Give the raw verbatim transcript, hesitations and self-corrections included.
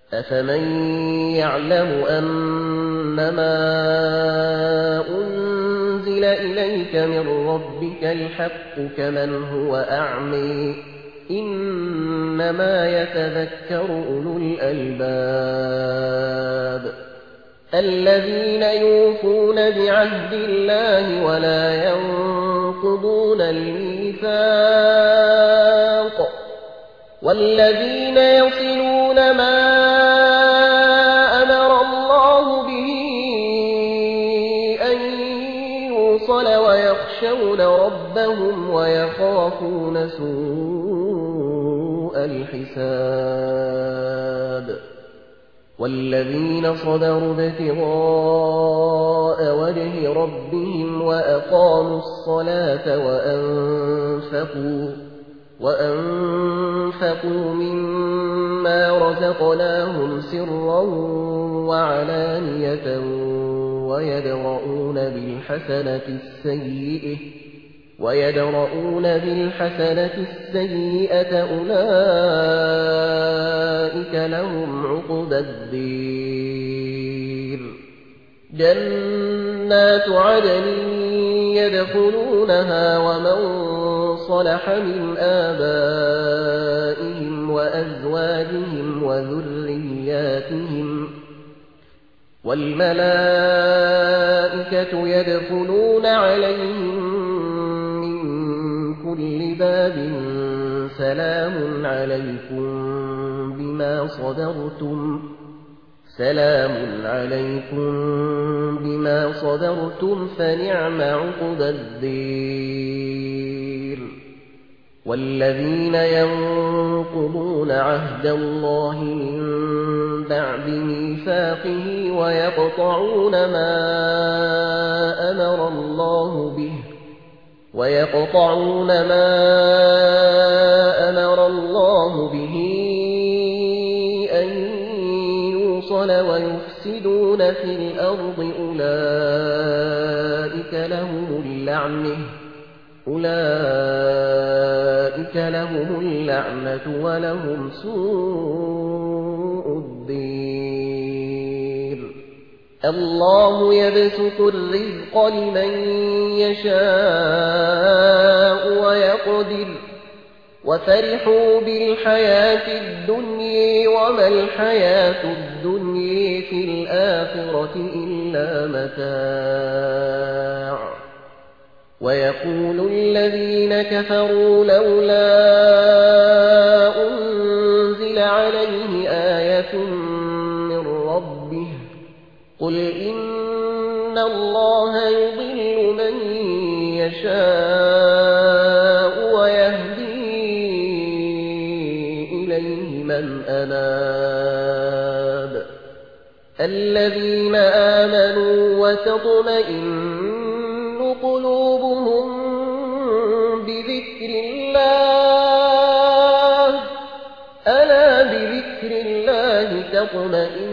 أفمن يعلم أنما أنزل إليك من ربك الحق كمن هو أعمي إنما يتذكر أولو الألباب الذين يوفون بعهد الله ولا ينقضون الميثاق والذين يصلون ما أمر الله به أن يوصل ويخشون ربهم ويخافون سوء الحساب والذين صبروا ابتغاء وجه ربهم وأقاموا الصلاة وأنفقوا وأنفقوا مما رزقناهم سرا وعلانية ويدرؤون بالحسنة السيئة ويدرؤون بالحسنة السيئة أولئك لهم عقبى الدير جنات عدن يدخلونها ومن صلح من آبائهم وأزواجهم وذرياتهم والملائكة يدخلون عليهم من كل باب سلام عليكم بما صبرتم سلام عليكم بما صبرتم فنعم عقبى الدير والذين ينقضون عهد الله من بعد ميثاقه ويقطعون ما أمر الله به ويقطعون ما أمر الله به أن يوصل ويفسدون في الأرض أولئك لهم اللعنة أولئك لهم اللعنة ولهم سوء الدير الله يبسط الرزق لمن يشاء ويقدر وفرحوا بالحياة الدنيا وما الحياة الدنيا في الآخرة إلا متاع ويقول الذين كفروا لولا أنزل عليه آية من ربه قل إن الله يضل من يشاء ويهدي إليه من أناب الذين آمنوا وتطمئن قلوبهم بذكر الله ألا بذكر الله تطمئن